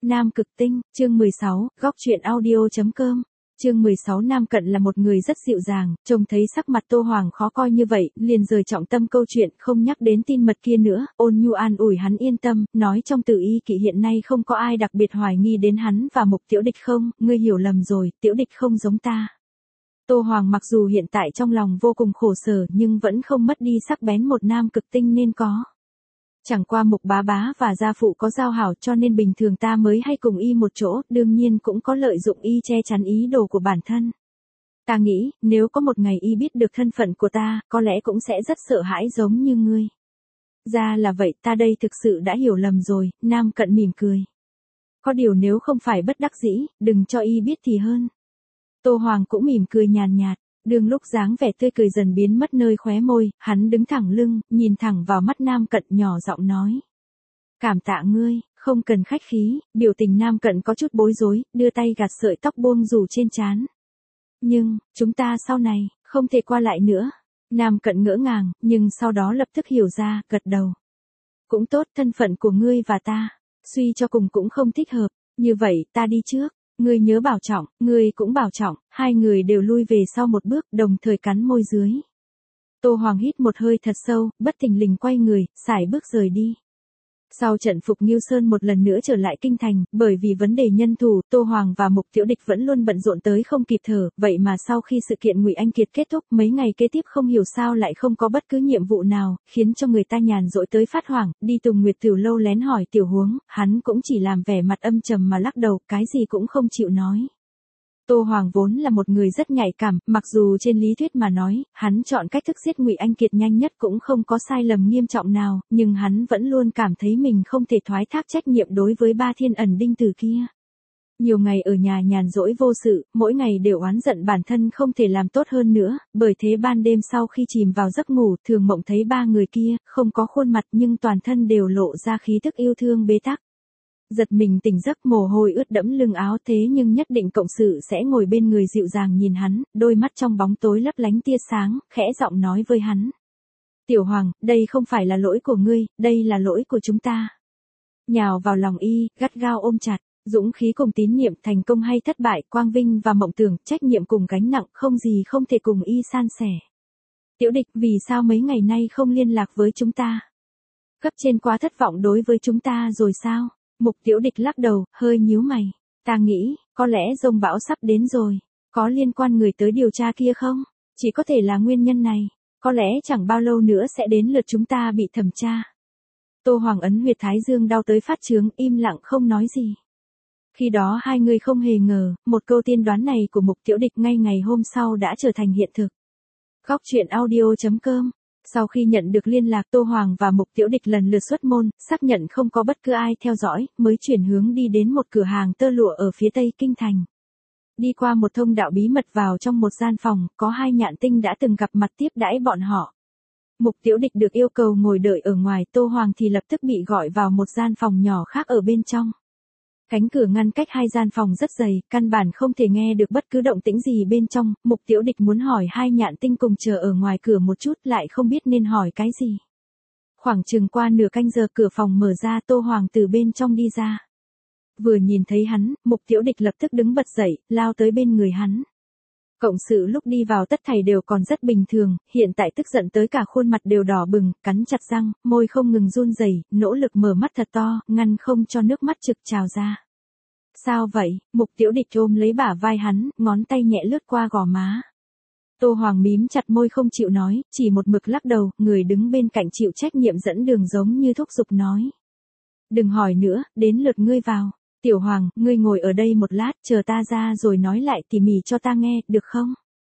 Nam Cực Tinh, chương 16, góc truyện audio.com. Chương 16. Nam Cận là một người rất dịu dàng, trông thấy sắc mặt Tô Hoàng khó coi như vậy, liền rời trọng tâm câu chuyện, không nhắc đến tin mật kia nữa, ôn nhu an ủi hắn yên tâm, nói trong Tử Y Kỵ hiện nay không có ai đặc biệt hoài nghi đến hắn và Mục Tiểu Địch không, ngươi hiểu lầm rồi, Tiểu Địch không giống ta. Tô Hoàng mặc dù hiện tại trong lòng vô cùng khổ sở nhưng vẫn không mất đi sắc bén một Nam Cực Tinh nên có. Chẳng qua Mục bá bá và gia phụ có giao hảo cho nên bình thường ta mới hay cùng y một chỗ, đương nhiên cũng có lợi dụng y che chắn ý đồ của bản thân. Ta nghĩ, nếu có một ngày y biết được thân phận của ta, có lẽ cũng sẽ rất sợ hãi giống như ngươi. Ra là vậy, ta đây thực sự đã hiểu lầm rồi, Nam Cận mỉm cười. Có điều nếu không phải bất đắc dĩ, đừng cho y biết thì hơn. Tô Hoàng cũng mỉm cười nhàn nhạt. Đường lúc dáng vẻ tươi cười dần biến mất nơi khóe môi, hắn đứng thẳng lưng, nhìn thẳng vào mắt Nam Cận nhỏ giọng nói. Cảm tạ ngươi, không cần khách khí, biểu tình Nam Cận có chút bối rối, đưa tay gạt sợi tóc buông rủ trên trán. Nhưng, chúng ta sau này, không thể qua lại nữa. Nam Cận ngỡ ngàng, nhưng sau đó lập tức hiểu ra, gật đầu. Cũng tốt, thân phận của ngươi và ta, suy cho cùng cũng không thích hợp, như vậy ta đi trước. Ngươi nhớ bảo trọng, ngươi cũng bảo trọng, hai người đều lui về sau một bước, đồng thời cắn môi dưới. Tô Hoàng hít một hơi thật sâu, bất thình lình quay người, sải bước rời đi. Sau trận phục Ngưu Sơn một lần nữa trở lại kinh thành, bởi vì vấn đề nhân thủ, Tô Hoàng và Mục Tiểu Địch vẫn luôn bận rộn tới không kịp thở, vậy mà sau khi sự kiện Ngụy Anh Kiệt kết thúc, mấy ngày kế tiếp không hiểu sao lại không có bất cứ nhiệm vụ nào, khiến cho người ta nhàn rỗi tới phát hoảng, đi Tùng Nguyệt Tiểu lâu lén hỏi tiểu huống, hắn cũng chỉ làm vẻ mặt âm trầm mà lắc đầu, cái gì cũng không chịu nói. Tô Hoàng vốn là một người rất nhạy cảm, mặc dù trên lý thuyết mà nói, hắn chọn cách thức giết Ngụy Anh Kiệt nhanh nhất cũng không có sai lầm nghiêm trọng nào, nhưng hắn vẫn luôn cảm thấy mình không thể thoái thác trách nhiệm đối với ba thiên ẩn đinh tử kia. Nhiều ngày ở nhà nhàn rỗi vô sự, mỗi ngày đều oán giận bản thân không thể làm tốt hơn nữa, bởi thế ban đêm sau khi chìm vào giấc ngủ, thường mộng thấy ba người kia, không có khuôn mặt nhưng toàn thân đều lộ ra khí tức yêu thương bế tắc. Giật mình tỉnh giấc mồ hôi ướt đẫm lưng áo thế nhưng nhất định cộng sự sẽ ngồi bên người dịu dàng nhìn hắn, đôi mắt trong bóng tối lấp lánh tia sáng, khẽ giọng nói với hắn. Tiểu Hoàng, đây không phải là lỗi của ngươi, đây là lỗi của chúng ta. Nhào vào lòng y, gắt gao ôm chặt, dũng khí cùng tín niệm, thành công hay thất bại, quang vinh và mộng tưởng, trách nhiệm cùng gánh nặng, không gì không thể cùng y san sẻ. Tiểu Địch, vì sao mấy ngày nay không liên lạc với chúng ta? Cấp trên quá thất vọng đối với chúng ta rồi sao? Mục Tiểu Địch lắc đầu, hơi nhíu mày. Ta nghĩ, có lẽ dông bão sắp đến rồi. Có liên quan người tới điều tra kia không? Chỉ có thể là nguyên nhân này. Có lẽ chẳng bao lâu nữa sẽ đến lượt chúng ta bị thẩm tra. Tô Hoàng ấn huyệt thái dương đau tới phát chướng, im lặng không nói gì. Khi đó hai người không hề ngờ, một câu tiên đoán này của Mục Tiểu Địch ngay ngày hôm sau đã trở thành hiện thực. Góc truyện audio.com. Sau khi nhận được liên lạc Tô Hoàng và Mục Tiểu Địch lần lượt xuất môn, xác nhận không có bất cứ ai theo dõi, mới chuyển hướng đi đến một cửa hàng tơ lụa ở phía tây kinh thành. Đi qua một thông đạo bí mật vào trong một gian phòng, có hai nhạn tinh đã từng gặp mặt tiếp đãi bọn họ. Mục Tiểu Địch được yêu cầu ngồi đợi ở ngoài, Tô Hoàng thì lập tức bị gọi vào một gian phòng nhỏ khác ở bên trong. Cánh cửa ngăn cách hai gian phòng rất dày, căn bản không thể nghe được bất cứ động tĩnh gì bên trong, Mục Tiểu Địch muốn hỏi hai nhạn tinh cùng chờ ở ngoài cửa một chút lại không biết nên hỏi cái gì. Khoảng chừng qua nửa canh giờ cửa phòng mở ra, Tô Hoàng từ bên trong đi ra. Vừa nhìn thấy hắn, Mục Tiểu Địch lập tức đứng bật dậy, lao tới bên người hắn. Cộng sự lúc đi vào tất thảy đều còn rất bình thường, hiện tại tức giận tới cả khuôn mặt đều đỏ bừng, cắn chặt răng, môi không ngừng run rẩy, nỗ lực mở mắt thật to, ngăn không cho nước mắt trực trào ra. Sao vậy? Mục Tiểu Địch ôm lấy bả vai hắn, ngón tay nhẹ lướt qua gò má. Tô Hoàng mím chặt môi không chịu nói, chỉ một mực lắc đầu, người đứng bên cạnh chịu trách nhiệm dẫn đường giống như thúc giục nói. Đừng hỏi nữa, đến lượt ngươi vào. Tiểu Hoàng, ngươi ngồi ở đây một lát, chờ ta ra rồi nói lại tỉ mỉ cho ta nghe, được không?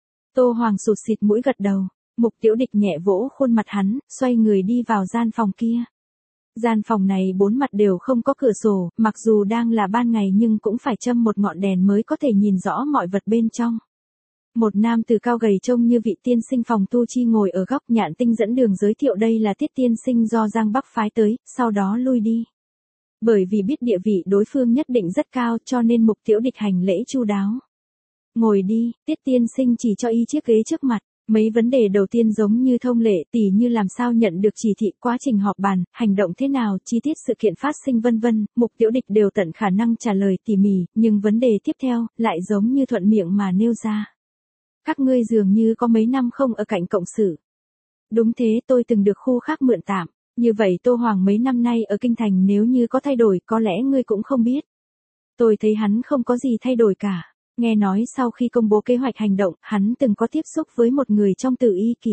Tô Hoàng sụt sịt mũi gật đầu. Mục Tiểu Địch nhẹ vỗ khuôn mặt hắn, xoay người đi vào gian phòng kia. Gian phòng này bốn mặt đều không có cửa sổ, mặc dù đang là ban ngày nhưng cũng phải châm một ngọn đèn mới có thể nhìn rõ mọi vật bên trong. Một nam tử cao gầy trông như vị tiên sinh phòng tu chi ngồi ở góc, nhạn tinh dẫn đường giới thiệu đây là Tiết tiên sinh do Giang Bắc phái tới, sau đó lui đi. Bởi vì biết địa vị đối phương nhất định rất cao cho nên Mục Tiểu Địch hành lễ chu đáo. Ngồi đi, Tiết tiên sinh chỉ cho y chiếc ghế trước mặt. Mấy vấn đề đầu tiên giống như thông lệ, tỉ như làm sao nhận được chỉ thị, quá trình họp bàn, hành động thế nào, chi tiết sự kiện phát sinh vân vân, Mục Tiểu Địch đều tận khả năng trả lời tỉ mỉ, nhưng vấn đề tiếp theo, lại giống như thuận miệng mà nêu ra. Các ngươi dường như có mấy năm không ở cạnh cộng sự. Đúng thế, tôi từng được khu khác mượn tạm. Như vậy Tô Hoàng mấy năm nay ở Kinh Thành nếu như có thay đổi có lẽ ngươi cũng không biết. Tôi thấy hắn không có gì thay đổi cả. Nghe nói sau khi công bố kế hoạch hành động, hắn từng có tiếp xúc với một người trong Tử Y Kỷ.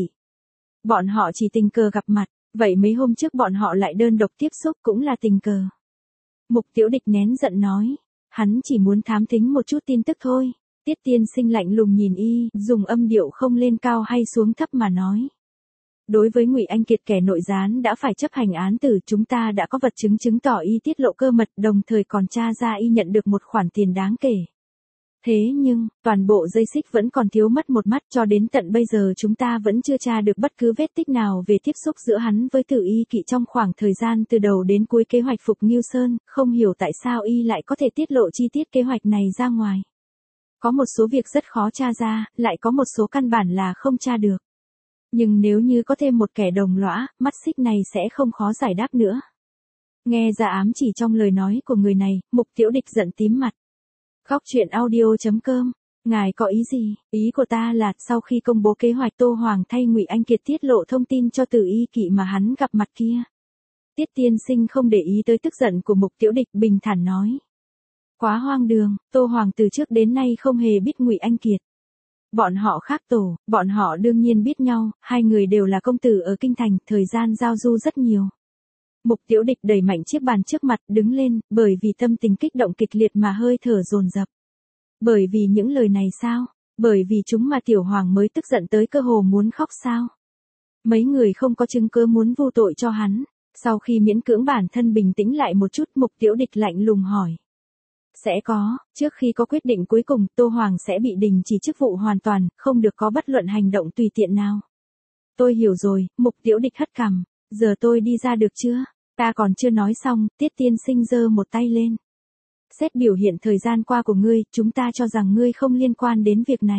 Bọn họ chỉ tình cờ gặp mặt, vậy mấy hôm trước bọn họ lại đơn độc tiếp xúc cũng là tình cờ. Mục Tiểu Địch nén giận nói, hắn chỉ muốn thám thính một chút tin tức thôi. Tiết Tiên Sinh lạnh lùng nhìn y, dùng âm điệu không lên cao hay xuống thấp mà nói. Đối với Ngụy Anh Kiệt kẻ nội gián đã phải chấp hành án tử, chúng ta đã có vật chứng chứng tỏ y tiết lộ cơ mật, đồng thời còn tra ra y nhận được một khoản tiền đáng kể. Thế nhưng, toàn bộ dây xích vẫn còn thiếu mất một mắt, cho đến tận bây giờ chúng ta vẫn chưa tra được bất cứ vết tích nào về tiếp xúc giữa hắn với Tử Y Kỵ trong khoảng thời gian từ đầu đến cuối kế hoạch phục Ngưu Sơn, không hiểu tại sao y lại có thể tiết lộ chi tiết kế hoạch này ra ngoài. Có một số việc rất khó tra ra, lại có một số căn bản là không tra được. Nhưng nếu như có thêm một kẻ đồng lõa, mắt xích này sẽ không khó giải đáp nữa. Nghe ra ám chỉ trong lời nói của người này, Mục Tiểu Địch giận tím mặt. Góc truyện audio.com, ngài có ý gì? Ý của ta là, sau khi công bố kế hoạch Tô Hoàng thay Ngụy Anh Kiệt tiết lộ thông tin cho Tử Y Kỵ mà hắn gặp mặt kia. Tiết Tiên Sinh không để ý tới tức giận của Mục Tiểu Địch, bình thản nói. Quá hoang đường, Tô Hoàng từ trước đến nay không hề biết Ngụy Anh Kiệt. Bọn họ khác tổ, bọn họ đương nhiên biết nhau, hai người đều là công tử ở Kinh Thành, thời gian giao du rất nhiều. Mục Tiểu Địch đẩy mạnh chiếc bàn trước mặt, đứng lên, bởi vì tâm tình kích động kịch liệt mà hơi thở dồn dập. Bởi vì những lời này sao? Bởi vì chúng mà Tiểu Hoàng mới tức giận tới cơ hồ muốn khóc sao? Mấy người không có chứng cứ muốn vô tội cho hắn. Sau khi miễn cưỡng bản thân bình tĩnh lại một chút, Mục Tiểu Địch lạnh lùng hỏi. Sẽ có, trước khi có quyết định cuối cùng, Tô Hoàng sẽ bị đình chỉ chức vụ hoàn toàn, không được có bất luận hành động tùy tiện nào. Tôi hiểu rồi, Mục Tiểu Địch hất cằm, giờ tôi đi ra được chưa? Ta còn chưa nói xong, Tiết Tiên Sinh giơ một tay lên. Xét biểu hiện thời gian qua của ngươi, chúng ta cho rằng ngươi không liên quan đến việc này.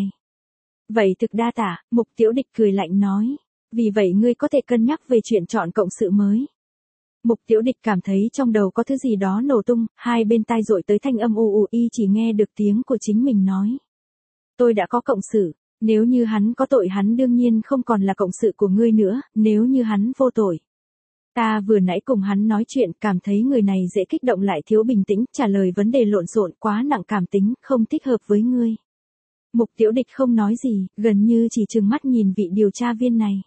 Vậy thực đa tạ, Mục Tiểu Địch cười lạnh nói. Vì vậy ngươi có thể cân nhắc về chuyện chọn cộng sự mới. Mục Tiểu Địch cảm thấy trong đầu có thứ gì đó nổ tung, hai bên tai dội tới thanh âm u u, y chỉ nghe được tiếng của chính mình nói. Tôi đã có cộng sự, nếu như hắn có tội hắn đương nhiên không còn là cộng sự của ngươi nữa, nếu như hắn vô tội. Ta vừa nãy cùng hắn nói chuyện, cảm thấy người này dễ kích động lại thiếu bình tĩnh, trả lời vấn đề lộn xộn, quá nặng cảm tính, không thích hợp với ngươi. Mục Tiểu Địch không nói gì, gần như chỉ trừng mắt nhìn vị điều tra viên này.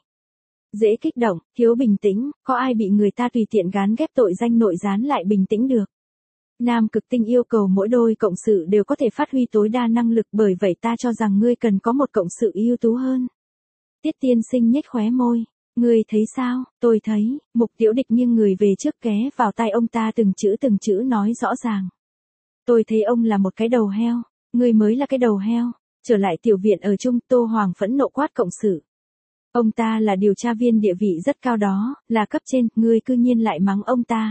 Dễ kích động, thiếu bình tĩnh, có ai bị người ta tùy tiện gán ghép tội danh nội gián lại bình tĩnh được. Nam Cực Tinh yêu cầu mỗi đôi cộng sự đều có thể phát huy tối đa năng lực, bởi vậy ta cho rằng ngươi cần có một cộng sự ưu tú hơn. Tiết Tiên Sinh nhếch khóe môi. Ngươi thấy sao? Tôi thấy, Mục Tiểu Địch nghiêng người về trước ké vào tai ông ta từng chữ nói rõ ràng. Tôi thấy ông là một cái đầu heo, ngươi mới là cái đầu heo. Trở lại tiểu viện ở chung, Tô Hoàng phẫn nộ quát cộng sự. Ông ta là điều tra viên địa vị rất cao đó, là cấp trên, ngươi cư nhiên lại mắng ông ta,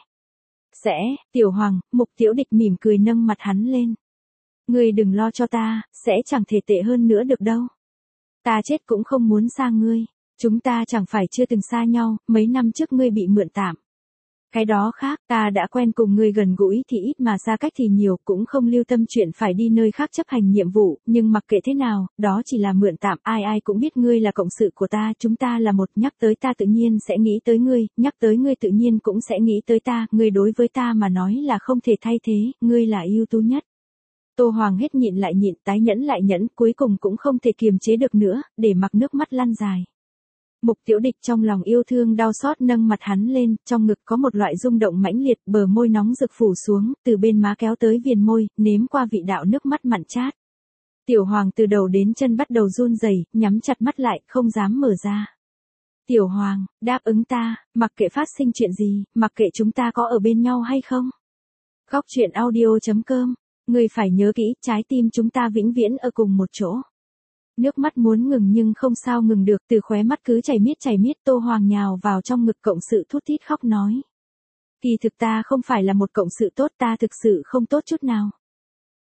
sẽ, Tiểu Hoàng, Mục Tiểu Địch mỉm cười nâng mặt hắn lên. Ngươi đừng lo cho ta, sẽ chẳng thể tệ hơn nữa được đâu. Ta chết cũng không muốn xa ngươi. Chúng ta chẳng phải chưa từng xa nhau, mấy năm trước ngươi bị mượn tạm. Cái đó khác, ta đã quen cùng ngươi gần gũi thì ít mà xa cách thì nhiều, cũng không lưu tâm chuyện phải đi nơi khác chấp hành nhiệm vụ, nhưng mặc kệ thế nào, đó chỉ là mượn tạm, ai cũng biết ngươi là cộng sự của ta, chúng ta là một, nhắc tới ta tự nhiên sẽ nghĩ tới ngươi, nhắc tới ngươi tự nhiên cũng sẽ nghĩ tới ta, ngươi đối với ta mà nói là không thể thay thế, ngươi là ưu tú nhất. Tô Hoàng hết nhịn lại nhịn, tái nhẫn lại nhẫn, cuối cùng cũng không thể kiềm chế được nữa, để mặc nước mắt lăn dài. Mục Tiểu Địch trong lòng yêu thương đau xót nâng mặt hắn lên, trong ngực có một loại rung động mãnh liệt, bờ môi nóng rực phủ xuống, từ bên má kéo tới viền môi, nếm qua vị đạo nước mắt mặn chát. Tiểu Hoàng từ đầu đến chân bắt đầu run rẩy, nhắm chặt mắt lại, không dám mở ra. Tiểu Hoàng, đáp ứng ta, mặc kệ phát sinh chuyện gì, mặc kệ chúng ta có ở bên nhau hay không. Góc truyện audio.com, ngươi phải nhớ kỹ, trái tim chúng ta vĩnh viễn ở cùng một chỗ. Nước mắt muốn ngừng nhưng không sao ngừng được, từ khóe mắt cứ chảy miết, Tô Hoàng nhào vào trong ngực cộng sự thút thít khóc nói. Kỳ thực ta không phải là một cộng sự tốt, ta thực sự không tốt chút nào.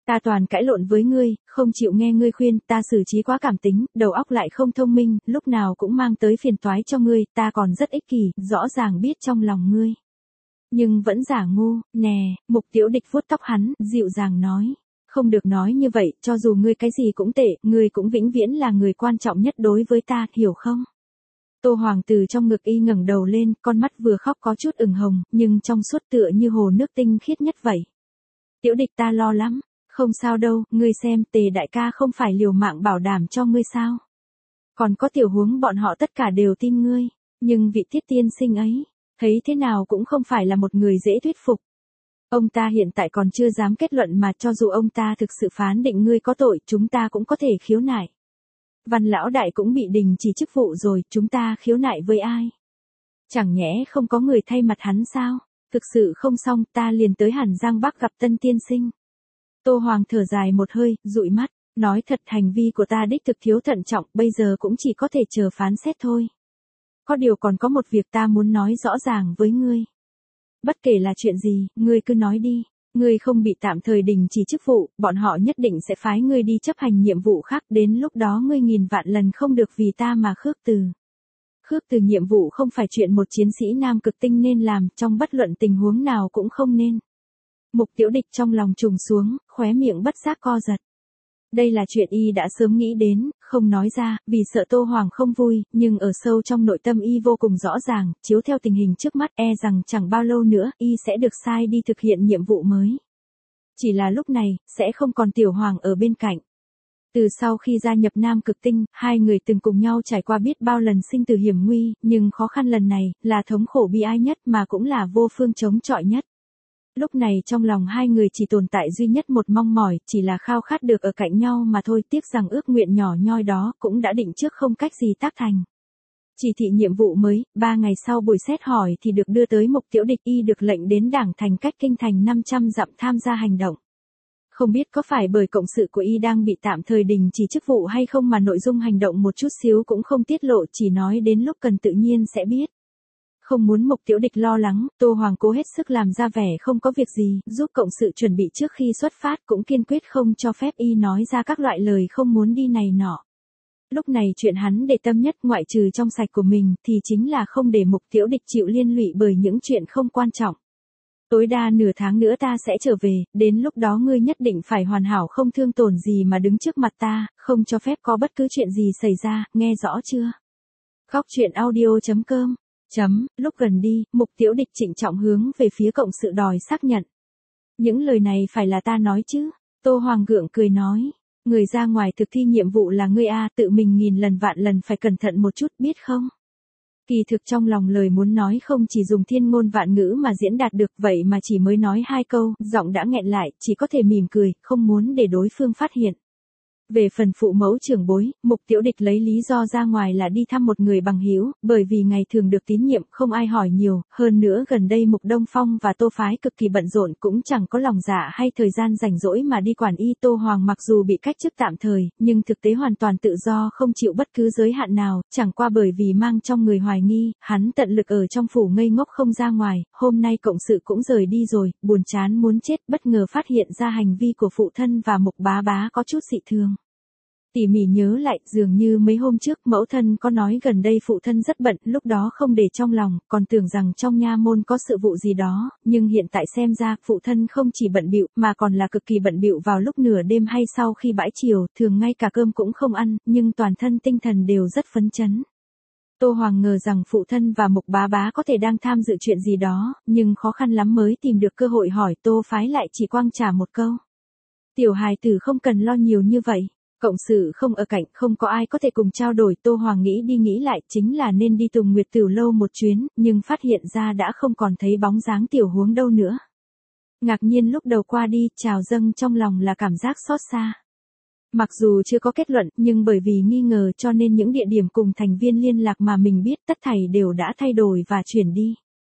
Ta toàn cãi lộn với ngươi, không chịu nghe ngươi khuyên, ta xử trí quá cảm tính, đầu óc lại không thông minh, lúc nào cũng mang tới phiền toái cho ngươi, ta còn rất ích kỷ, rõ ràng biết trong lòng ngươi. Nhưng vẫn giả ngu, nè, Mục Tiểu Địch vuốt tóc hắn, dịu dàng nói. Không được nói như vậy, cho dù ngươi cái gì cũng tệ, ngươi cũng vĩnh viễn là người quan trọng nhất đối với ta, hiểu không? Tô Hoàng từ trong ngực y ngẩng đầu lên, con mắt vừa khóc có chút ửng hồng, nhưng trong suốt tựa như hồ nước tinh khiết nhất vậy. Tiểu Địch ta lo lắm. Không sao đâu, ngươi xem, Tề đại ca không phải liều mạng bảo đảm cho ngươi sao? Còn có Tiểu Huống bọn họ tất cả đều tin ngươi, nhưng vị Tiết tiên sinh ấy, thấy thế nào cũng không phải là một người dễ thuyết phục. Ông ta hiện tại còn chưa dám kết luận mà cho dù ông ta thực sự phán định ngươi có tội, chúng ta cũng có thể khiếu nại. Văn lão đại cũng bị đình chỉ chức vụ rồi, chúng ta khiếu nại với ai? Chẳng nhẽ không có người thay mặt hắn sao? Thực sự không xong, ta liền tới Hàn Giang Bắc gặp Tân tiên sinh. Tô Hoàng thở dài một hơi, dụi mắt, nói thật hành vi của ta đích thực thiếu thận trọng, bây giờ cũng chỉ có thể chờ phán xét thôi. Có điều còn có một việc ta muốn nói rõ ràng với ngươi. Bất kể là chuyện gì, ngươi cứ nói đi. Ngươi không bị tạm thời đình chỉ chức vụ, bọn họ nhất định sẽ phái ngươi đi chấp hành nhiệm vụ khác, đến lúc đó ngươi nghìn vạn lần không được vì ta mà khước từ. Khước từ nhiệm vụ không phải chuyện một chiến sĩ nam cực tinh nên làm, trong bất luận tình huống nào cũng không nên. Mục Tiểu Địch trong lòng trùng xuống, khóe miệng bất giác co giật. Đây là chuyện y đã sớm nghĩ đến, không nói ra, vì sợ Tô Hoàng không vui, nhưng ở sâu trong nội tâm y vô cùng rõ ràng, chiếu theo tình hình trước mắt rằng chẳng bao lâu nữa, y sẽ được sai đi thực hiện nhiệm vụ mới. Chỉ là lúc này, sẽ không còn Tiểu Hoàng ở bên cạnh. Từ sau khi gia nhập Nam Cực Tinh, hai người từng cùng nhau trải qua biết bao lần sinh tử hiểm nguy, nhưng khó khăn lần này, là thống khổ bi ai nhất mà cũng là vô phương chống chọi nhất. Lúc này trong lòng hai người chỉ tồn tại duy nhất một mong mỏi, chỉ là khao khát được ở cạnh nhau mà thôi, tiếc rằng ước nguyện nhỏ nhoi đó cũng đã định trước không cách gì tác thành. Chỉ thị nhiệm vụ mới, 3 ngày sau buổi xét hỏi thì được đưa tới Mục Tiểu Địch, y được lệnh đến Đảng Thành cách kinh thành 500 dặm tham gia hành động. Không biết có phải bởi cộng sự của y đang bị tạm thời đình chỉ chức vụ hay không mà nội dung hành động một chút xíu cũng không tiết lộ, chỉ nói đến lúc cần tự nhiên sẽ biết. Không muốn Mục Tiểu Địch lo lắng, Tô Hoàng cố hết sức làm ra vẻ không có việc gì, giúp cộng sự chuẩn bị trước khi xuất phát, cũng kiên quyết không cho phép y nói ra các loại lời không muốn đi này nọ. Lúc này chuyện hắn để tâm nhất ngoại trừ trong sạch của mình thì chính là không để Mục Tiểu Địch chịu liên lụy bởi những chuyện không quan trọng. Tối đa nửa tháng nữa ta sẽ trở về, đến lúc đó ngươi nhất định phải hoàn hảo không thương tổn gì mà đứng trước mặt ta, không cho phép có bất cứ chuyện gì xảy ra, nghe rõ chưa? Góc truyện audio.com. Lúc gần đi, Mục Tiểu Địch trịnh trọng hướng về phía cộng sự đòi xác nhận. Những lời này phải là ta nói chứ? Tô Hoàng gượng cười nói. Người ra ngoài thực thi nhiệm vụ là ngươi a, tự mình nghìn lần vạn lần phải cẩn thận một chút, biết không? Kỳ thực trong lòng lời muốn nói không chỉ dùng thiên ngôn vạn ngữ mà diễn đạt được, vậy mà chỉ mới nói 2 câu, giọng đã nghẹn lại, chỉ có thể mỉm cười, không muốn để đối phương phát hiện. Về phần phụ mẫu trưởng bối, Mục Tiểu Địch lấy lý do ra ngoài là đi thăm một người bằng hữu, bởi vì ngày thường được tín nhiệm không ai hỏi nhiều, hơn nữa gần đây Mục Đông Phong và Tô Phái cực kỳ bận rộn cũng chẳng có lòng dạ hay thời gian rảnh rỗi mà đi quản y. Tô Hoàng mặc dù bị cách chức tạm thời, nhưng thực tế hoàn toàn tự do không chịu bất cứ giới hạn nào, chẳng qua bởi vì mang trong người hoài nghi, hắn tận lực ở trong phủ ngây ngốc không ra ngoài, hôm nay cộng sự cũng rời đi rồi, buồn chán muốn chết, bất ngờ phát hiện ra hành vi của phụ thân và Mục bá bá có chút dị thường. Tỉ mỉ nhớ lại, dường như mấy hôm trước mẫu thân có nói gần đây phụ thân rất bận, lúc đó không để trong lòng, còn tưởng rằng trong nha môn có sự vụ gì đó, nhưng hiện tại xem ra, phụ thân không chỉ bận bịu mà còn là cực kỳ bận bịu vào lúc nửa đêm hay sau khi bãi chiều, thường ngay cả cơm cũng không ăn, nhưng toàn thân tinh thần đều rất phấn chấn. Tô Hoàng ngờ rằng phụ thân và Mục bá bá có thể đang tham dự chuyện gì đó, nhưng khó khăn lắm mới tìm được cơ hội hỏi, Tô Phái lại chỉ quang trả một câu. Tiểu hài tử không cần lo nhiều như vậy. Cộng sự không ở cạnh, không có ai có thể cùng trao đổi, Tô Hoàng nghĩ đi nghĩ lại, chính là nên đi Tùng Nguyệt Tửu lâu một chuyến, nhưng phát hiện ra đã không còn thấy bóng dáng Tiểu Huống đâu nữa. Ngạc nhiên lúc đầu qua đi, trào dâng trong lòng là cảm giác xót xa. Mặc dù chưa có kết luận, nhưng bởi vì nghi ngờ cho nên những địa điểm cùng thành viên liên lạc mà mình biết tất thảy đều đã thay đổi và chuyển đi.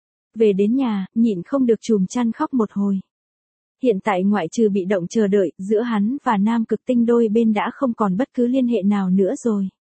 Về đến nhà, nhịn không được trùm chăn khóc một hồi. Hiện tại ngoại trừ bị động chờ đợi, giữa hắn và Nam Cực Tinh đôi bên đã không còn bất cứ liên hệ nào nữa rồi.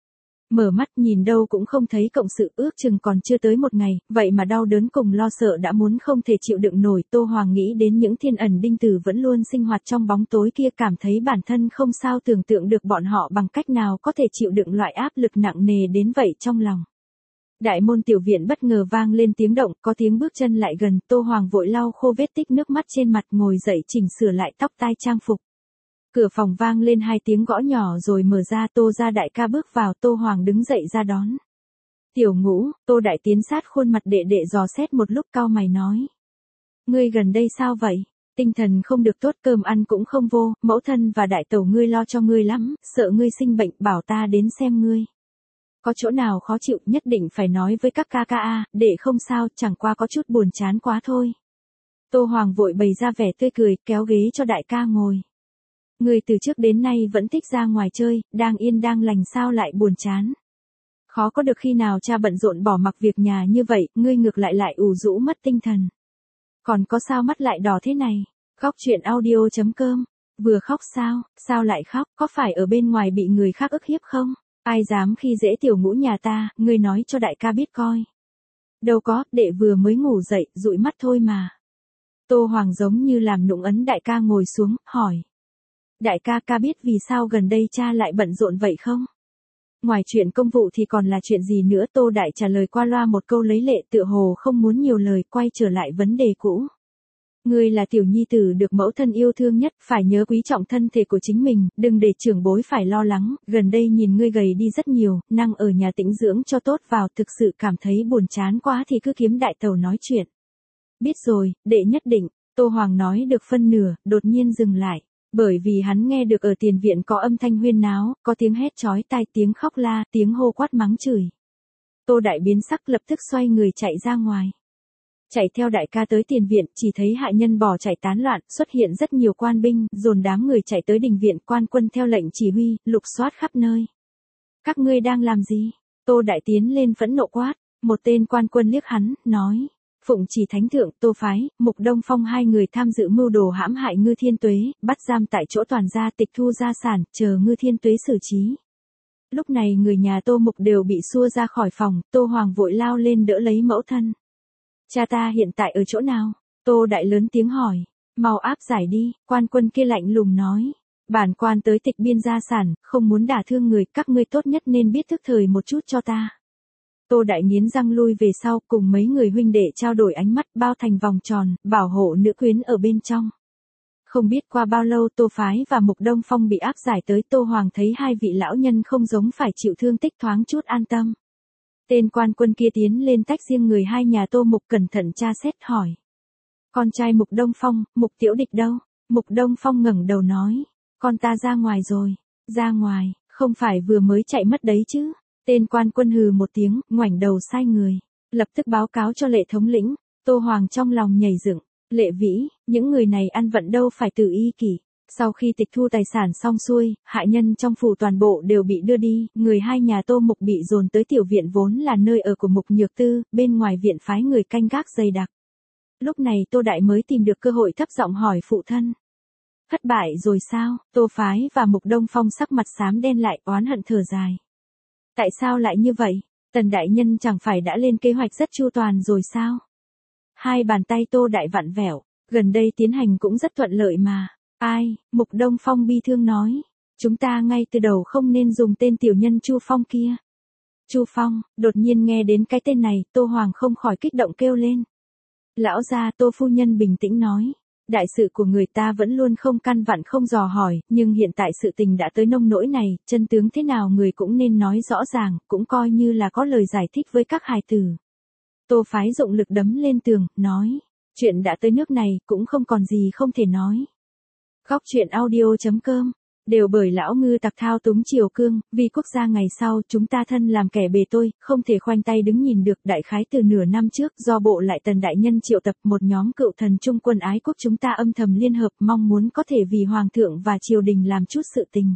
Mở mắt nhìn đâu cũng không thấy cộng sự, ước chừng còn chưa tới một ngày, vậy mà đau đớn cùng lo sợ đã muốn không thể chịu đựng nổi. Tô Hoàng nghĩ đến những thiên ẩn đinh tử vẫn luôn sinh hoạt trong bóng tối kia, cảm thấy bản thân không sao tưởng tượng được bọn họ bằng cách nào có thể chịu đựng loại áp lực nặng nề đến vậy trong lòng. Đại môn tiểu viện bất ngờ vang lên tiếng động, có tiếng bước chân lại gần, Tô Hoàng vội lau khô vết tích nước mắt trên mặt, ngồi dậy chỉnh sửa lại tóc tai trang phục. Cửa phòng vang lên 2 tiếng gõ nhỏ rồi mở ra, Tô gia đại ca bước vào, Tô Hoàng đứng dậy ra đón. Tiểu Ngũ, Tô Đại tiến sát khuôn mặt đệ đệ dò xét một lúc, cau mày nói. Ngươi gần đây sao vậy? Tinh thần không được tốt, cơm ăn cũng không vô, mẫu thân và đại tẩu ngươi lo cho ngươi lắm, sợ ngươi sinh bệnh, bảo ta đến xem ngươi. Có chỗ nào khó chịu nhất định phải nói với các ca ca a, để không sao, chẳng qua có chút buồn chán quá thôi. Tô Hoàng vội bày ra vẻ tươi cười, kéo ghế cho đại ca ngồi. Ngươi từ trước đến nay vẫn thích ra ngoài chơi, đang yên đang lành sao lại buồn chán. Khó có được khi nào cha bận rộn bỏ mặc việc nhà như vậy, ngươi ngược lại ủ rũ mất tinh thần. Còn có sao mắt lại đỏ thế này? Góc chuyện audio.com. Vừa khóc sao lại khóc, có phải ở bên ngoài bị người khác ức hiếp không? Ai dám khi dễ Tiểu Ngũ nhà ta, ngươi nói cho đại ca biết coi. Đâu có, đệ vừa mới ngủ dậy, dụi mắt thôi mà. Tô Hoàng giống như làm nũng ấn đại ca ngồi xuống, hỏi. Đại ca biết vì sao gần đây cha lại bận rộn vậy không? Ngoài chuyện công vụ thì còn là chuyện gì nữa? Tô Đại trả lời qua loa một câu lấy lệ, tựa hồ không muốn nhiều lời, quay trở lại vấn đề cũ. Ngươi là tiểu nhi tử được mẫu thân yêu thương nhất, phải nhớ quý trọng thân thể của chính mình, đừng để trưởng bối phải lo lắng, gần đây nhìn ngươi gầy đi rất nhiều, năng ở nhà tĩnh dưỡng cho tốt vào, thực sự cảm thấy buồn chán quá thì cứ kiếm đại tẩu nói chuyện. Biết rồi, đệ nhất định, Tô Hoàng nói được phân nửa, đột nhiên dừng lại. Bởi vì hắn nghe được ở tiền viện có âm thanh huyên náo, có tiếng hét chói tai, tiếng khóc la, tiếng hô quát mắng chửi. Tô Đại biến sắc, lập tức xoay người chạy ra ngoài. Chạy theo đại ca tới tiền viện, chỉ thấy hạ nhân bỏ chạy tán loạn, xuất hiện rất nhiều quan binh, dồn đám người chạy tới đình viện, quan quân theo lệnh chỉ huy, lục soát khắp nơi. Các ngươi đang làm gì? Tô Đại tiến lên phẫn nộ quát, một tên quan quân liếc hắn, nói. Phụng chỉ thánh thượng, Tô Phái, Mục Đông Phong hai người tham dự mưu đồ hãm hại Ngư Thiên Tuế, bắt giam tại chỗ toàn gia, tịch thu gia sản, chờ Ngư Thiên Tuế xử trí. Lúc này người nhà Tô Mục đều bị xua ra khỏi phòng, Tô Hoàng vội lao lên đỡ lấy mẫu thân. Cha ta hiện tại ở chỗ nào? Tô Đại lớn tiếng hỏi. Mau áp giải đi, quan quân kia lạnh lùng nói. Bản quan tới tịch biên gia sản, không muốn đả thương người, các ngươi tốt nhất nên biết thức thời một chút cho ta. Tô Đại nghiến răng lui về sau, cùng mấy người huynh đệ trao đổi ánh mắt, bao thành vòng tròn, bảo hộ nữ quyến ở bên trong. Không biết qua bao lâu Tô Phái và Mục Đông Phong bị áp giải tới, Tô Hoàng thấy hai vị lão nhân không giống phải chịu thương tích, thoáng chút an tâm. Tên quan quân kia tiến lên tách riêng người hai nhà Tô Mục, cẩn thận tra xét hỏi. Con trai Mục Đông Phong, Mục Tiểu Địch đâu? Mục Đông Phong ngẩng đầu nói. Con ta ra ngoài rồi. Ra ngoài, không phải vừa mới chạy mất đấy chứ? Tên quan quân hừ một tiếng, ngoảnh đầu sai người. Lập tức báo cáo cho Lệ thống lĩnh. Tô Hoàng trong lòng nhảy dựng. Lệ Vĩ, những người này ăn vận đâu phải từ y kỷ. Sau khi tịch thu tài sản xong xuôi, hạ nhân trong phủ toàn bộ đều bị đưa đi, người hai nhà Tô Mục bị dồn tới tiểu viện vốn là nơi ở của Mục Nhược Tư, bên ngoài viện phái người canh gác dày đặc. Lúc này Tô Đại mới tìm được cơ hội thấp giọng hỏi phụ thân. Thất bại rồi sao? Tô Phái và Mục Đông Phong sắc mặt xám đen lại, oán hận thở dài. Tại sao lại như vậy? Tần đại nhân chẳng phải đã lên kế hoạch rất chu toàn rồi sao? Hai bàn tay Tô Đại vặn vẹo, gần đây tiến hành cũng rất thuận lợi mà. Ai? Mục Đông Phong bi thương nói. Chúng ta ngay từ đầu không nên dùng tên tiểu nhân Chu Phong kia. Chu Phong, đột nhiên nghe đến cái tên này, Tô Hoàng không khỏi kích động kêu lên. Lão gia, Tô phu nhân bình tĩnh nói. Đại sự của người ta vẫn luôn không căn vặn không dò hỏi, nhưng hiện tại sự tình đã tới nông nỗi này, chân tướng thế nào người cũng nên nói rõ ràng, cũng coi như là có lời giải thích với các hài tử. Tô Phái dụng lực đấm lên tường, nói. Chuyện đã tới nước này, cũng không còn gì không thể nói. Góc chuyện audio.com. Đều bởi lão ngư tặc thao túng triều cương, vì quốc gia ngày sau chúng ta thân làm kẻ bề tôi, không thể khoanh tay đứng nhìn được. Đại khái từ nửa năm trước, do bộ lại Tần đại nhân triệu tập một nhóm cựu thần trung quân ái quốc, chúng ta âm thầm liên hợp, mong muốn có thể vì hoàng thượng và triều đình làm chút sự tình.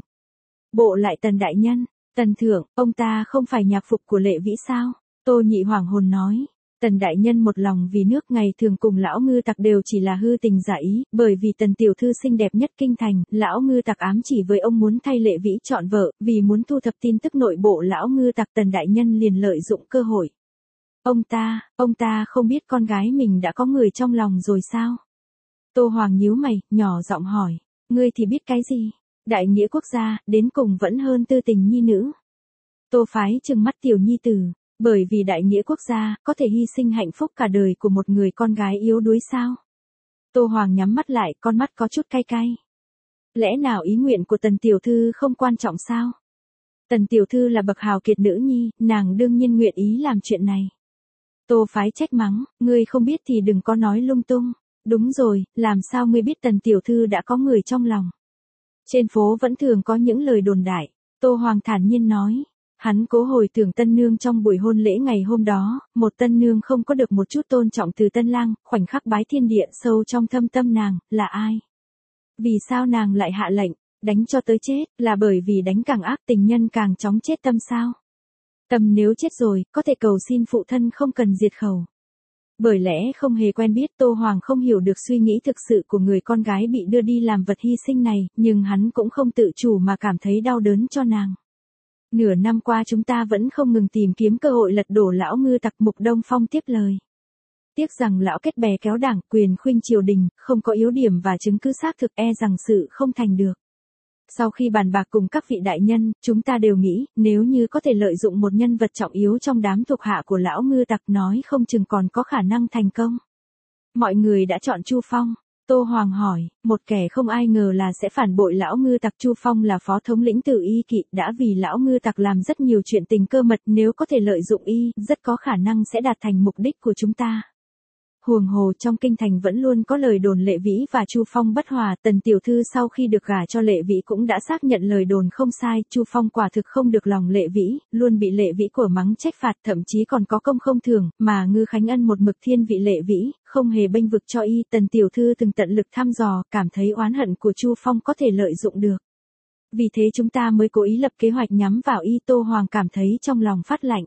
Bộ lại Tần đại nhân, Tần thượng, ông ta không phải nhạc phục của Lệ Vĩ sao? Tô Nhị hoảng hồn nói. Tần đại nhân một lòng vì nước, ngày thường cùng lão ngư tặc đều chỉ là hư tình giả ý, bởi vì tần tiểu thư xinh đẹp nhất kinh thành, lão ngư tặc ám chỉ với ông muốn thay Lệ Vĩ chọn vợ, vì muốn thu thập tin tức nội bộ lão ngư tặc, tần đại nhân liền lợi dụng cơ hội. Ông ta không biết con gái mình đã có người trong lòng rồi sao? Tô Hoàng nhíu mày, nhỏ giọng hỏi, ngươi thì biết cái gì? Đại nghĩa quốc gia, đến cùng vẫn hơn tư tình nhi nữ. Tô Phái trừng mắt tiểu nhi tử, bởi vì đại nghĩa quốc gia, có thể hy sinh hạnh phúc cả đời của một người con gái yếu đuối sao? Tô Hoàng nhắm mắt lại, con mắt có chút cay cay. Lẽ nào ý nguyện của tần tiểu thư không quan trọng sao? Tần tiểu thư là bậc hào kiệt nữ nhi, nàng đương nhiên nguyện ý làm chuyện này. Tô Phái trách mắng, ngươi không biết thì đừng có nói lung tung. Đúng rồi, làm sao ngươi biết tần tiểu thư đã có người trong lòng? Trên phố vẫn thường có những lời đồn đại. Tô Hoàng thản nhiên nói. Hắn cố hồi tưởng tân nương trong buổi hôn lễ ngày hôm đó, một tân nương không có được một chút tôn trọng từ tân lang, khoảnh khắc bái thiên địa sâu trong thâm tâm nàng, là ai? Vì sao nàng lại hạ lệnh, đánh cho tới chết, là bởi vì đánh càng ác tình nhân càng chóng chết tâm sao? Tâm nếu chết rồi, có thể cầu xin phụ thân không cần diệt khẩu. Bởi lẽ không hề quen biết, Tô Hoàng không hiểu được suy nghĩ thực sự của người con gái bị đưa đi làm vật hy sinh này, nhưng hắn cũng không tự chủ mà cảm thấy đau đớn cho nàng. Nửa năm qua chúng ta vẫn không ngừng tìm kiếm cơ hội lật đổ lão ngư tặc. Mục Đông Phong tiếp lời. Tiếc rằng lão kết bè kéo đảng, quyền khuynh triều đình, không có yếu điểm và chứng cứ xác thực, e rằng sự không thành được. Sau khi bàn bạc cùng các vị đại nhân, chúng ta đều nghĩ, nếu như có thể lợi dụng một nhân vật trọng yếu trong đám thuộc hạ của lão ngư tặc, nói không chừng còn có khả năng thành công. Mọi người đã chọn Chu Phong. Tô Hoàng hỏi, một kẻ không ai ngờ là sẽ phản bội lão ngư tặc. Chu Phong là phó thống lĩnh Tử Y Kỵ, đã vì lão ngư tặc làm rất nhiều chuyện tình cơ mật, nếu có thể lợi dụng y, rất có khả năng sẽ đạt thành mục đích của chúng ta. Huống hồ trong kinh thành vẫn luôn có lời đồn Lệ Vĩ và Chu Phong bất hòa, tần tiểu thư sau khi được gả cho Lệ Vĩ cũng đã xác nhận lời đồn không sai, Chu Phong quả thực không được lòng Lệ Vĩ, luôn bị Lệ Vĩ của mắng trách phạt, thậm chí còn có công không thưởng, mà Ngư Khánh Ân một mực thiên vị Lệ Vĩ, không hề bênh vực cho y, tần tiểu thư từng tận lực thăm dò, cảm thấy oán hận của Chu Phong có thể lợi dụng được. Vì thế chúng ta mới cố ý lập kế hoạch nhắm vào y. Tô Hoàng cảm thấy trong lòng phát lạnh.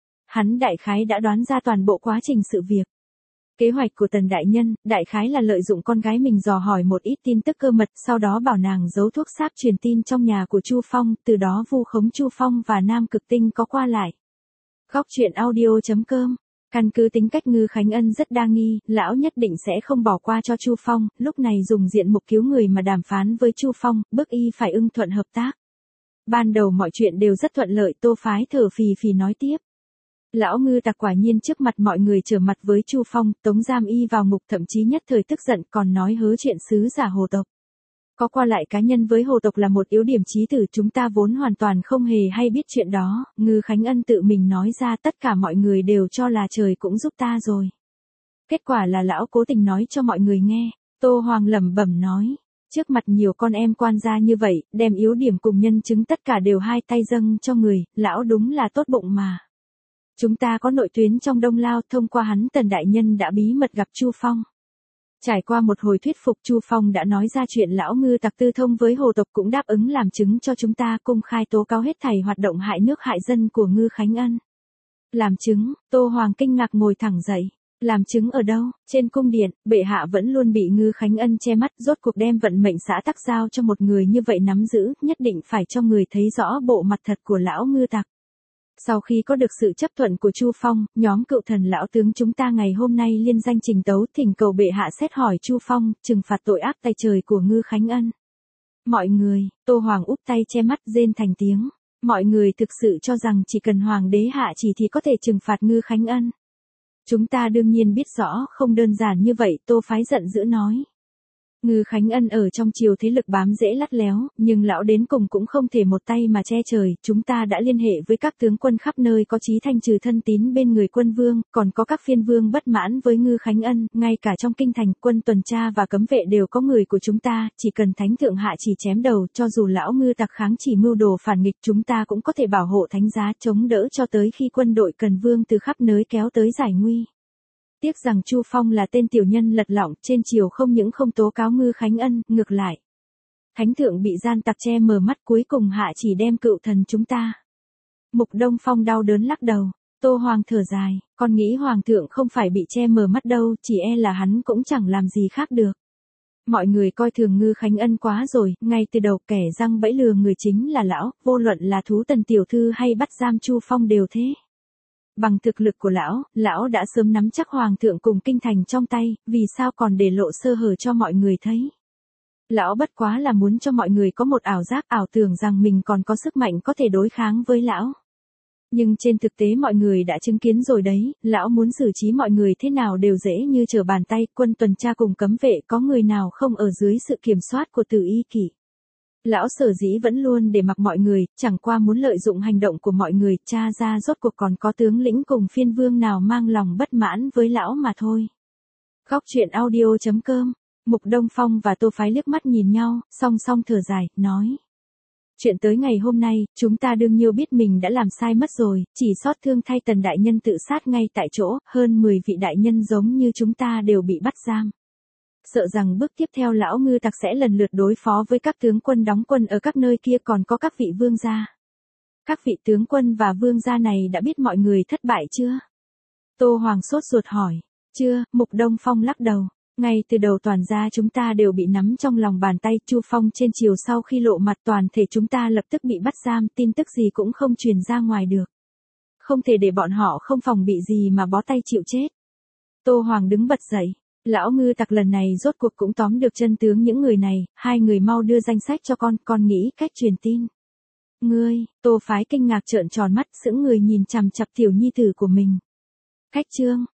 Hắn đại khái đã đoán ra toàn bộ quá trình sự việc. Kế hoạch của tần đại nhân, đại khái là lợi dụng con gái mình dò hỏi một ít tin tức cơ mật, sau đó bảo nàng giấu thuốc sáp truyền tin trong nhà của Chu Phong, từ đó vu khống Chu Phong và Nam Cực Tinh có qua lại. Góc truyện audio.com. Căn cứ tính cách Ngư Khánh Ân rất đa nghi, lão nhất định sẽ không bỏ qua cho Chu Phong, lúc này dùng diện mục cứu người mà đàm phán với Chu Phong, bức y phải ưng thuận hợp tác. Ban đầu mọi chuyện đều rất thuận lợi. Tô Phái thở phì phì nói tiếp. Lão ngư tặc quả nhiên trước mặt mọi người trở mặt với Chu Phong, tống giam y vào ngục, thậm chí nhất thời tức giận còn nói hớ chuyện sứ giả hồ tộc. Có qua lại cá nhân với hồ tộc là một yếu điểm chí tử, chúng ta vốn hoàn toàn không hề hay biết chuyện đó. Ngư Khánh Ân tự mình nói ra, tất cả mọi người đều cho là trời cũng giúp ta rồi. Kết quả là lão cố tình nói cho mọi người nghe. Tô Hoàng lẩm bẩm nói. Trước mặt nhiều con em quan gia như vậy, đem yếu điểm cùng nhân chứng tất cả đều hai tay dâng cho người, lão đúng là tốt bụng mà. Chúng ta có nội tuyến trong Đông Lao, thông qua hắn tần đại nhân đã bí mật gặp Chu Phong. Trải qua một hồi thuyết phục, Chu Phong đã nói ra chuyện lão ngư tặc tư thông với hồ tộc, cũng đáp ứng làm chứng cho chúng ta, công khai tố cáo hết thảy hoạt động hại nước hại dân của Ngư Khánh Ân. Làm chứng? Tô Hoàng kinh ngạc ngồi thẳng dậy. Làm chứng ở đâu? Trên cung điện, bệ hạ vẫn luôn bị Ngư Khánh Ân che mắt, rốt cuộc đem vận mệnh xã tắc giao cho một người như vậy nắm giữ, nhất định phải cho người thấy rõ bộ mặt thật của lão ngư tặc. Sau khi có được sự chấp thuận của Chu Phong, nhóm cựu thần lão tướng chúng ta ngày hôm nay liên danh trình tấu, thỉnh cầu bệ hạ xét hỏi Chu Phong, trừng phạt tội ác tay trời của Ngư Khánh Ân. Mọi người, Tô Hoàng úp tay che mắt rên thành tiếng. Mọi người thực sự cho rằng chỉ cần Hoàng đế hạ chỉ thì có thể trừng phạt Ngư Khánh Ân. Chúng ta đương nhiên biết rõ không đơn giản như vậy. Tô Phái giận dữ nói. Ngư Khánh Ân ở trong triều thế lực bám rễ lắt léo, nhưng lão đến cùng cũng không thể một tay mà che trời. Chúng ta đã liên hệ với các tướng quân khắp nơi có chí thanh trừ thân tín bên người quân vương, còn có các phiên vương bất mãn với Ngư Khánh Ân, ngay cả trong kinh thành, quân tuần tra và cấm vệ đều có người của chúng ta, chỉ cần thánh thượng hạ chỉ chém đầu, cho dù lão ngư tặc kháng chỉ mưu đồ phản nghịch, chúng ta cũng có thể bảo hộ thánh giá, chống đỡ cho tới khi quân đội Cần Vương từ khắp nơi kéo tới giải nguy. Tiếc rằng Chu Phong là tên tiểu nhân lật lọng, trên triều không những không tố cáo Ngư Khánh Ân, ngược lại. Thánh thượng bị gian tặc che mờ mắt, cuối cùng hạ chỉ đem cựu thần chúng ta. Mục Đông Phong đau đớn lắc đầu. Tô Hoàng thở dài, con nghĩ Hoàng thượng không phải bị che mờ mắt đâu, chỉ e là hắn cũng chẳng làm gì khác được. Mọi người coi thường Ngư Khánh Ân quá rồi, ngay từ đầu kẻ răng bẫy lừa người chính là lão, vô luận là thú Tần tiểu thư hay bắt giam Chu Phong đều thế. Bằng thực lực của lão đã sớm nắm chắc Hoàng thượng cùng kinh thành trong tay, vì sao còn để lộ sơ hở cho mọi người thấy. Lão bất quá là muốn cho mọi người có một ảo giác, ảo tưởng rằng mình còn có sức mạnh có thể đối kháng với lão. Nhưng trên thực tế mọi người đã chứng kiến rồi đấy, lão muốn xử trí mọi người thế nào đều dễ như trở bàn tay, quân tuần tra cùng cấm vệ có người nào không ở dưới sự kiểm soát của Từ Y Kỷ. Lão sở dĩ vẫn luôn để mặc mọi người, chẳng qua muốn lợi dụng hành động của mọi người, tra ra rốt cuộc còn có tướng lĩnh cùng phiên vương nào mang lòng bất mãn với lão mà thôi. Góc truyện audio.com, Mục Đông Phong và Tô Phái liếc mắt nhìn nhau, song song thở dài, nói. Chuyện tới ngày hôm nay, chúng ta đương nhiêu biết mình đã làm sai mất rồi, chỉ sót thương thay Tần đại nhân tự sát ngay tại chỗ, hơn 10 vị đại nhân giống như chúng ta đều bị bắt giam. Sợ rằng bước tiếp theo lão Ngư Tặc sẽ lần lượt đối phó với các tướng quân đóng quân ở các nơi kia, còn có các vị vương gia. Các vị tướng quân và vương gia này đã biết mọi người thất bại chưa? Tô Hoàng sốt ruột hỏi. Chưa, Mục Đông Phong lắc đầu. Ngay từ đầu toàn gia chúng ta đều bị nắm trong lòng bàn tay, Chu Phong trên triều sau khi lộ mặt toàn thể chúng ta lập tức bị bắt giam, tin tức gì cũng không truyền ra ngoài được. Không thể để bọn họ không phòng bị gì mà bó tay chịu chết. Tô Hoàng đứng bật dậy. Lão Ngư Tặc lần này rốt cuộc cũng tóm được chân tướng những người này, hai người mau đưa danh sách cho con nghĩ cách truyền tin. Ngươi, Tô Phái kinh ngạc trợn tròn mắt, sững người nhìn chằm chằm tiểu nhi tử của mình. Cách chương